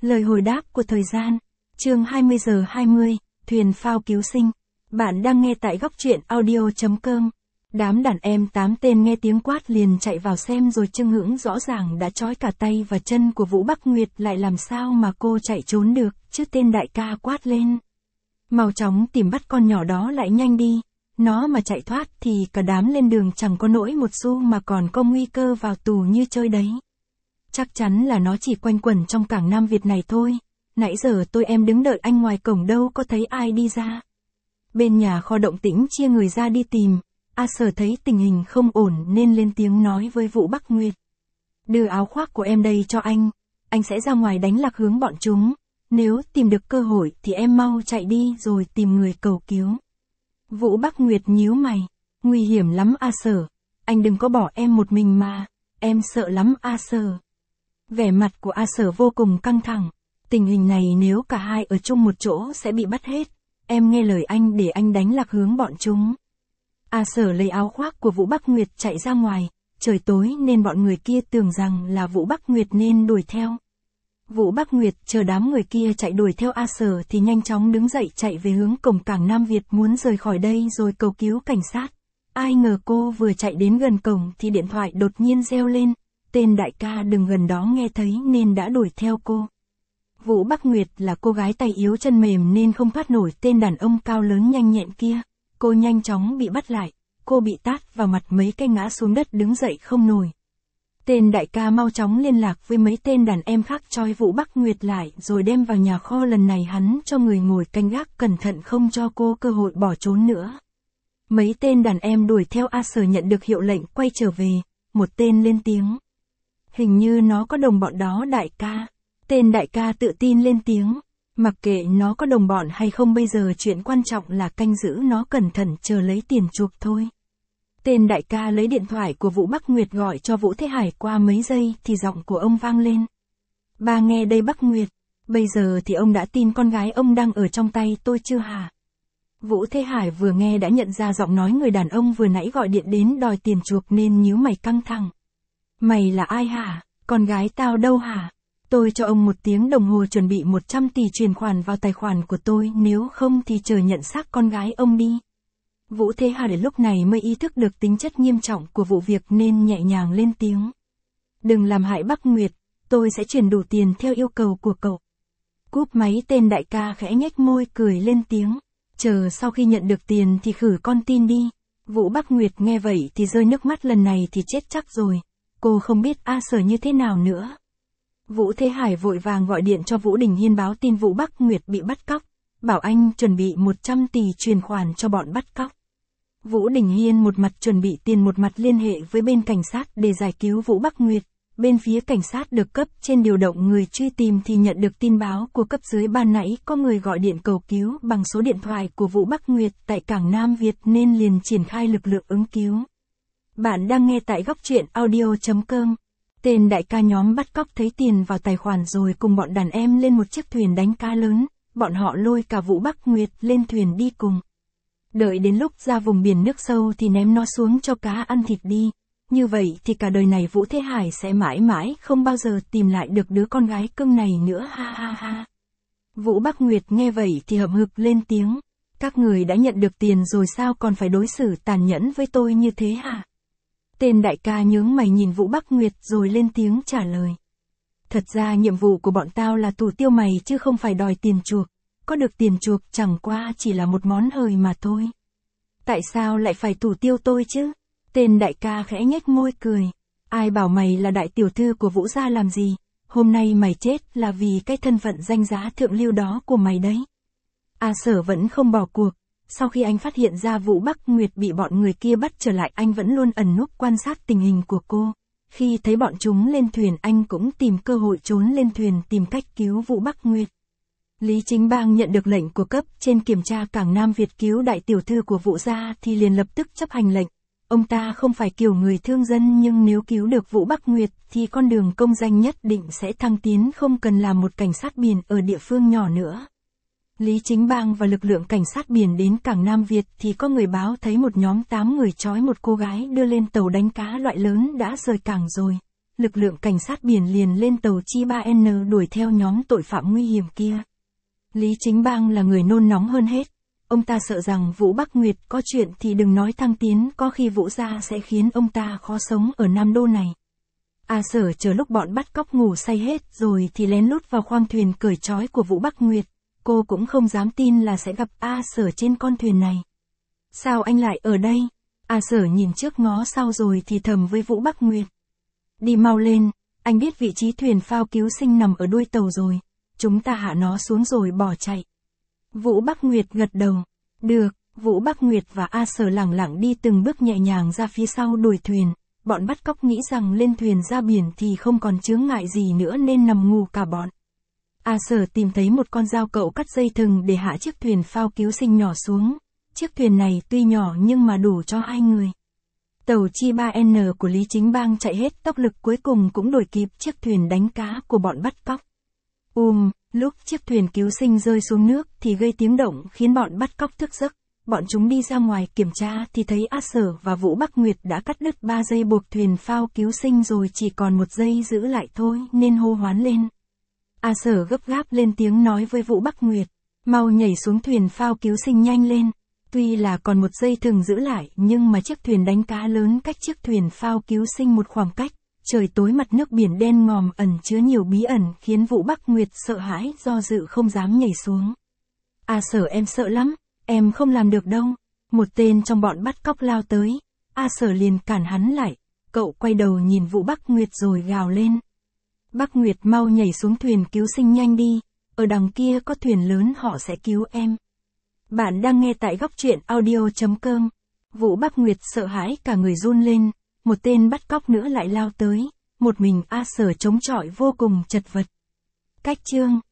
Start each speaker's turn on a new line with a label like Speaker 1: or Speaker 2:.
Speaker 1: Lời hồi đáp của thời gian. Chương 20 giờ 20, thuyền phao cứu sinh. Bạn đang nghe tại góc truyện audio.com. Đám đàn em 8 tên nghe tiếng quát liền chạy vào xem rồi chưng hững rõ ràng đã trói cả tay và chân của Vũ Bắc Nguyệt, lại làm sao mà cô chạy trốn được, chứ tên đại ca quát lên. Mau chóng tìm bắt con nhỏ đó lại nhanh đi, nó mà chạy thoát thì cả đám lên đường chẳng có nỗi một xu mà còn có nguy cơ vào tù như chơi đấy. Chắc chắn là nó chỉ quanh quẩn trong cảng Nam Việt này thôi, nãy giờ tôi em đứng đợi anh ngoài cổng đâu có thấy ai đi ra. Bên nhà kho động tĩnh chia người ra đi tìm. A Sở thấy tình hình không ổn nên lên tiếng nói với Vũ Bắc Nguyệt. Đưa áo khoác của em đây cho anh sẽ ra ngoài đánh lạc hướng bọn chúng. Nếu tìm được cơ hội thì em mau chạy đi rồi tìm người cầu cứu. Vũ Bắc Nguyệt nhíu mày. Nguy hiểm lắm A Sở, anh đừng có bỏ em một mình mà, em sợ lắm A Sở. Vẻ mặt của A Sở vô cùng căng thẳng. Tình hình này nếu cả hai ở chung một chỗ sẽ bị bắt hết. Em nghe lời anh để anh đánh lạc hướng bọn chúng. A Sở lấy áo khoác của Vũ Bắc Nguyệt chạy ra ngoài. Trời tối nên bọn người kia tưởng rằng là Vũ Bắc Nguyệt nên đuổi theo. Vũ Bắc Nguyệt chờ đám người kia chạy đuổi theo A Sở thì nhanh chóng đứng dậy chạy về hướng cổng cảng Nam Việt muốn rời khỏi đây rồi cầu cứu cảnh sát. Ai ngờ cô vừa chạy đến gần cổng thì điện thoại đột nhiên reo lên. Tên đại ca đứng gần đó nghe thấy nên đã đuổi theo cô. Vũ Bắc Nguyệt là cô gái tay yếu chân mềm nên không thoát nổi tên đàn ông cao lớn nhanh nhẹn kia. Cô nhanh chóng bị bắt lại, cô bị tát vào mặt mấy cái ngã xuống đất đứng dậy không nổi. Tên đại ca mau chóng liên lạc với mấy tên đàn em khác trói Vũ Bắc Nguyệt lại rồi đem vào nhà kho, lần này hắn cho người ngồi canh gác cẩn thận không cho cô cơ hội bỏ trốn nữa. Mấy tên đàn em đuổi theo A Sở nhận được hiệu lệnh quay trở về, một tên lên tiếng. Hình như nó có đồng bọn đó đại ca. Tên đại ca tự tin lên tiếng. Mặc kệ nó có đồng bọn hay không, bây giờ chuyện quan trọng là canh giữ nó cẩn thận chờ lấy tiền chuộc thôi. Tên đại ca lấy điện thoại của Vũ Bắc Nguyệt gọi cho Vũ Thế Hải, qua mấy giây thì giọng của ông vang lên. Ba nghe đây Bắc Nguyệt, bây giờ thì ông đã tin con gái ông đang ở trong tay tôi chưa hả? Vũ Thế Hải vừa nghe đã nhận ra giọng nói người đàn ông vừa nãy gọi điện đến đòi tiền chuộc nên nhíu mày căng thẳng. Mày là ai hả? Con gái tao đâu hả? Tôi cho ông 1 tiếng đồng hồ chuẩn bị 100 tỷ chuyển khoản vào tài khoản của tôi, nếu không thì chờ nhận xác con gái ông đi. Vũ Thế Hải lúc này mới ý thức được tính chất nghiêm trọng của vụ việc nên nhẹ nhàng lên tiếng. Đừng làm hại Bắc Nguyệt, tôi sẽ chuyển đủ tiền theo yêu cầu của cậu. Cúp máy tên đại ca khẽ nhếch môi cười lên tiếng. Chờ sau khi nhận được tiền thì khử con tin đi. Vũ Bắc Nguyệt nghe vậy thì rơi nước mắt, lần này thì chết chắc rồi. Cô không biết A Sở như thế nào nữa. Vũ Thế Hải vội vàng gọi điện cho Vũ Đình Hiên báo tin Vũ Bắc Nguyệt bị bắt cóc, bảo anh chuẩn bị 100 tỷ chuyển khoản cho bọn bắt cóc. Vũ Đình Hiên một mặt chuẩn bị tiền một mặt liên hệ với bên cảnh sát để giải cứu Vũ Bắc Nguyệt. Bên phía cảnh sát được cấp trên điều động người truy tìm thì nhận được tin báo của cấp dưới ban nãy có người gọi điện cầu cứu bằng số điện thoại của Vũ Bắc Nguyệt tại cảng Nam Việt nên liền triển khai lực lượng ứng cứu. Bạn đang nghe tại góc truyện audio.com. Tên đại ca nhóm bắt cóc thấy tiền vào tài khoản rồi cùng bọn đàn em lên một chiếc thuyền đánh cá lớn, bọn họ lôi cả Vũ Bắc Nguyệt lên thuyền đi cùng. Đợi đến lúc ra vùng biển nước sâu thì ném nó xuống cho cá ăn thịt đi. Như vậy thì cả đời này Vũ Thế Hải sẽ mãi mãi không bao giờ tìm lại được đứa con gái cưng này nữa, ha ha ha. Vũ Bắc Nguyệt nghe vậy thì hậm hực lên tiếng. Các người đã nhận được tiền rồi sao còn phải đối xử tàn nhẫn với tôi như thế hả? Tên đại ca nhướng mày nhìn Vũ Bắc Nguyệt rồi lên tiếng trả lời. Thật ra nhiệm vụ của bọn tao là thủ tiêu mày chứ không phải đòi tiền chuộc. Có được tiền chuộc chẳng qua chỉ là một món hời mà thôi. Tại sao lại phải thủ tiêu tôi chứ? Tên đại ca khẽ nhếch môi cười. Ai bảo mày là đại tiểu thư của Vũ gia làm gì? Hôm nay mày chết là vì cái thân phận danh giá thượng lưu đó của mày đấy. A Sở vẫn không bỏ cuộc. Sau khi anh phát hiện ra Vũ Bắc Nguyệt bị bọn người kia bắt trở lại, anh vẫn luôn ẩn núp quan sát tình hình của cô. Khi thấy bọn chúng lên thuyền anh cũng tìm cơ hội trốn lên thuyền tìm cách cứu Vũ Bắc Nguyệt. Lý Chính Bang nhận được lệnh của cấp trên kiểm tra cảng Nam Việt cứu đại tiểu thư của Vũ gia thì liền lập tức chấp hành lệnh. Ông ta không phải kiểu người thương dân nhưng nếu cứu được Vũ Bắc Nguyệt thì con đường công danh nhất định sẽ thăng tiến, không cần làm một cảnh sát biển ở địa phương nhỏ nữa. Lý Chính Bang và lực lượng cảnh sát biển đến cảng Nam Việt thì có người báo thấy một nhóm 8 người trói một cô gái đưa lên tàu đánh cá loại lớn đã rời cảng rồi. lực lượng cảnh sát biển liền lên tàu Chi 3N đuổi theo nhóm tội phạm nguy hiểm kia. Lý Chính Bang là người nôn nóng hơn hết. Ông ta sợ rằng Vũ Bắc Nguyệt có chuyện thì đừng nói thăng tiến, có khi Vũ gia sẽ khiến ông ta khó sống ở Nam Đô này. A Sở chờ lúc bọn bắt cóc ngủ say hết rồi thì lén lút vào khoang thuyền cởi trói của Vũ Bắc Nguyệt. Cô cũng không dám tin là sẽ gặp A Sở trên con thuyền này. Sao anh lại ở đây? A Sở nhìn trước ngó sau rồi thì thầm với Vũ Bắc Nguyệt. Đi mau lên, anh biết vị trí thuyền phao cứu sinh nằm ở đuôi tàu rồi. Chúng ta hạ nó xuống rồi bỏ chạy. Vũ Bắc Nguyệt gật đầu. Được, Vũ Bắc Nguyệt và A Sở lẳng lặng đi từng bước nhẹ nhàng ra phía sau đuôi thuyền. Bọn bắt cóc nghĩ rằng lên thuyền ra biển thì không còn chướng ngại gì nữa nên nằm ngủ cả bọn. A Sở tìm thấy một con dao cậu cắt dây thừng để hạ chiếc thuyền phao cứu sinh nhỏ xuống. Chiếc thuyền này tuy nhỏ nhưng mà đủ cho 2 người. Tàu Chi 3N của Lý Chính Bang chạy hết tốc lực cuối cùng cũng đuổi kịp chiếc thuyền đánh cá của bọn bắt cóc. Lúc chiếc thuyền cứu sinh rơi xuống nước thì gây tiếng động khiến bọn bắt cóc thức giấc. Bọn chúng đi ra ngoài kiểm tra thì thấy A Sở và Vũ Bắc Nguyệt đã cắt đứt 3 dây buộc thuyền phao cứu sinh rồi, chỉ còn 1 dây giữ lại thôi nên hô hoán lên. A Sở gấp gáp lên tiếng nói với Vũ Bắc Nguyệt, mau nhảy xuống thuyền phao cứu sinh nhanh lên. Tuy là còn 1 dây thừng giữ lại nhưng mà chiếc thuyền đánh cá lớn cách chiếc thuyền phao cứu sinh một khoảng cách. Trời tối mặt nước biển đen ngòm ẩn chứa nhiều bí ẩn khiến Vũ Bắc Nguyệt sợ hãi do dự không dám nhảy xuống. A Sở em sợ lắm, em không làm được đâu. Một tên trong bọn bắt cóc lao tới. A Sở liền cản hắn lại. Cậu quay đầu nhìn Vũ Bắc Nguyệt rồi gào lên. Bắc Nguyệt mau nhảy xuống thuyền cứu sinh nhanh đi. Ở đằng kia có thuyền lớn họ sẽ cứu em. Bạn đang nghe tại góc truyện audio.com. Vũ Bắc Nguyệt sợ hãi cả người run lên. Một tên bắt cóc nữa lại lao tới. Một mình A Sở chống chọi vô cùng chật vật. Cách chương